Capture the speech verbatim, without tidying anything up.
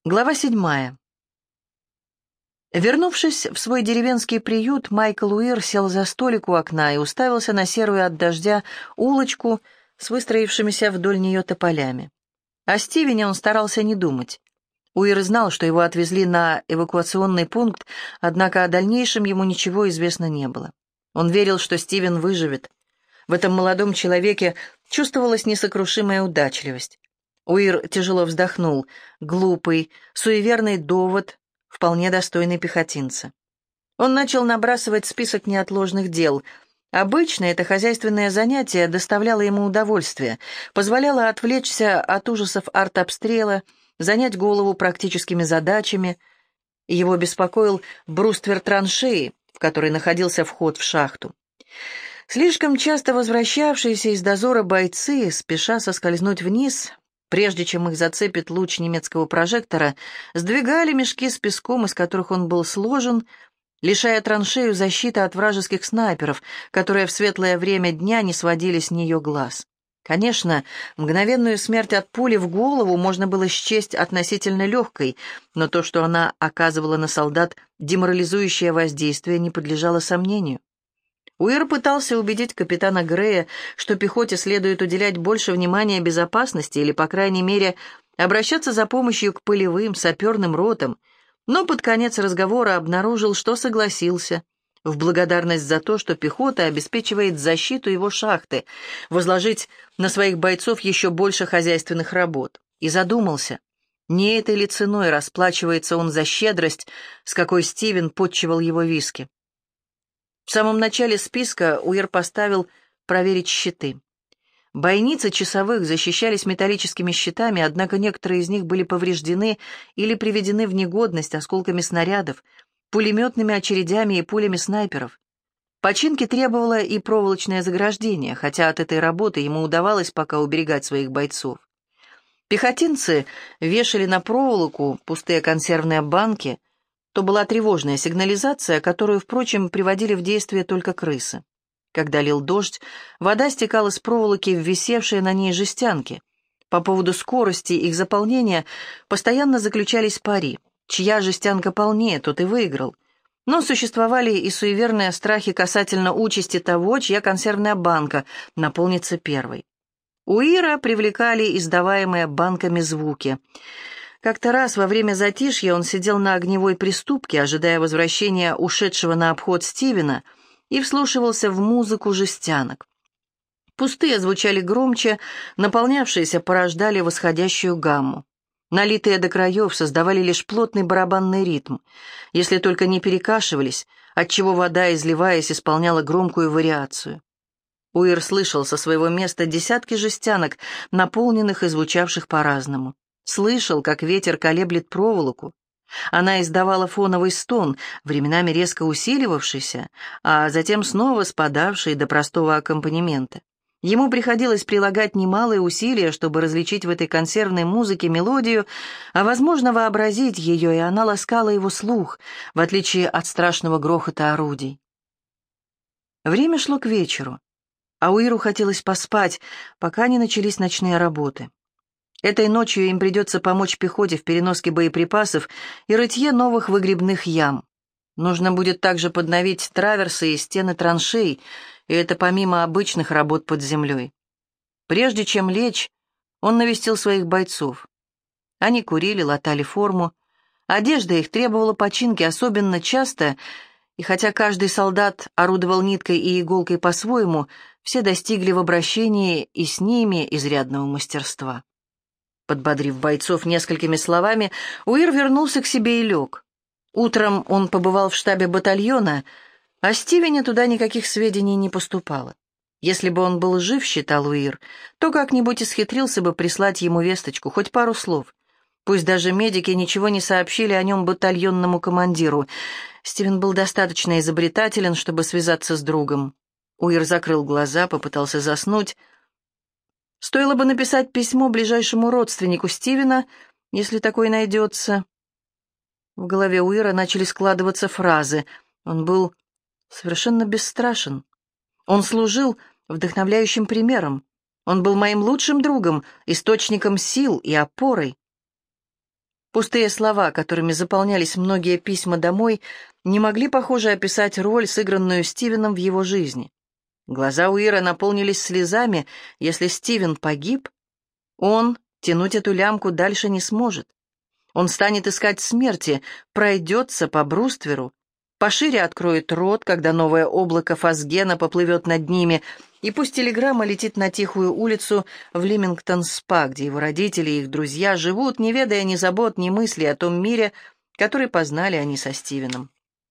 Глава седьмая. Вернувшись в свой деревенский приют, Майкл Уир сел за столик у окна и уставился на серую от дождя улочку с выстроившимися вдоль нее тополями. О Стивене он старался не думать. Уир знал, что его отвезли на эвакуационный пункт, однако о дальнейшем ему ничего известно не было. Он верил, что Стивен выживет. В этом молодом человеке чувствовалась несокрушимая удачливость. Уир тяжело вздохнул. Глупый, суеверный довод, вполне достойный пехотинца. Он начал набрасывать список неотложных дел. Обычно это хозяйственное занятие доставляло ему удовольствие, позволяло отвлечься от ужасов артобстрела, занять голову практическими задачами. Его беспокоил бруствер траншеи, в которой находился вход в шахту. Слишком часто возвращавшиеся из дозора бойцы, спеша соскользнуть вниз, прежде чем их зацепит луч немецкого прожектора, сдвигали мешки с песком, из которых он был сложен, лишая траншею защиты от вражеских снайперов, которые в светлое время дня не сводили с нее глаз. Конечно, мгновенную смерть от пули в голову можно было счесть относительно легкой, но то, что она оказывала на солдат деморализующее воздействие, не подлежало сомнению. Уир пытался убедить капитана Грея, что пехоте следует уделять больше внимания безопасности или, по крайней мере, обращаться за помощью к полевым, саперным ротам, но под конец разговора обнаружил, что согласился, в благодарность за то, что пехота обеспечивает защиту его шахты, возложить на своих бойцов еще больше хозяйственных работ, и задумался, не этой ли ценой расплачивается он за щедрость, с какой Стивен подчивал его виски. В самом начале списка Уир поставил проверить щиты. Бойницы часовых защищались металлическими щитами, однако некоторые из них были повреждены или приведены в негодность осколками снарядов, пулеметными очередями и пулями снайперов. Починки требовало и проволочное заграждение, хотя от этой работы ему удавалось пока уберегать своих бойцов. Пехотинцы вешали на проволоку пустые консервные банки. То была тревожная сигнализация, которую, впрочем, приводили в действие только крысы. Когда лил дождь, вода стекала с проволоки в висевшие на ней жестянки. По поводу скорости их заполнения постоянно заключались пари. Чья жестянка полнее, тот и выиграл. Но существовали и суеверные страхи касательно участи того, чья консервная банка наполнится первой. Уира привлекали издаваемые банками звуки. Как-то раз во время затишья он сидел на огневой приступке, ожидая возвращения ушедшего на обход Стивена, и вслушивался в музыку жестянок. Пустые звучали громче, наполнявшиеся порождали восходящую гамму. Налитые до краев создавали лишь плотный барабанный ритм, если только не перекашивались, отчего вода, изливаясь, исполняла громкую вариацию. Уир слышал со своего места десятки жестянок, наполненных и звучавших по-разному. Слышал, как ветер колеблет проволоку. Она издавала фоновый стон, временами резко усиливавшийся, а затем снова спадавший до простого аккомпанемента. Ему приходилось прилагать немалые усилия, чтобы различить в этой консервной музыке мелодию, а, возможно, вообразить ее, и она ласкала его слух, в отличие от страшного грохота орудий. Время шло к вечеру, а Уиру хотелось поспать, пока не начались ночные работы. Этой ночью им придется помочь пехоте в переноске боеприпасов и рытье новых выгребных ям. Нужно будет также подновить траверсы и стены траншей, и это помимо обычных работ под землей. Прежде чем лечь, он навестил своих бойцов. Они курили, латали форму. Одежда их требовала починки особенно часто, и хотя каждый солдат орудовал ниткой и иголкой по-своему, все достигли в обращении и с ними изрядного мастерства. Подбодрив бойцов несколькими словами, Уир вернулся к себе и лег. Утром он побывал в штабе батальона, о Стивене туда никаких сведений не поступало. Если бы он был жив, считал Уир, то как-нибудь исхитрился бы прислать ему весточку, хоть пару слов. Пусть даже медики ничего не сообщили о нем батальонному командиру. Стивен был достаточно изобретателен, чтобы связаться с другом. Уир закрыл глаза, попытался заснуть. Стоило бы написать письмо ближайшему родственнику Стивена, если такой найдется. В голове Уира начали складываться фразы. Он был совершенно бесстрашен. Он служил вдохновляющим примером. Он был моим лучшим другом, источником сил и опорой. Пустые слова, которыми заполнялись многие письма домой, не могли, похоже, описать роль, сыгранную Стивеном в его жизни. Глаза Уира наполнились слезами. Если Стивен погиб, он тянуть эту лямку дальше не сможет. Он станет искать смерти, пройдется по брустверу, пошире откроет рот, когда новое облако фосгена поплывет над ними, и пусть телеграмма летит на тихую улицу в Лимингтон-спа, где его родители и их друзья живут, не ведая ни забот, ни мыслей о том мире, который познали они со Стивеном.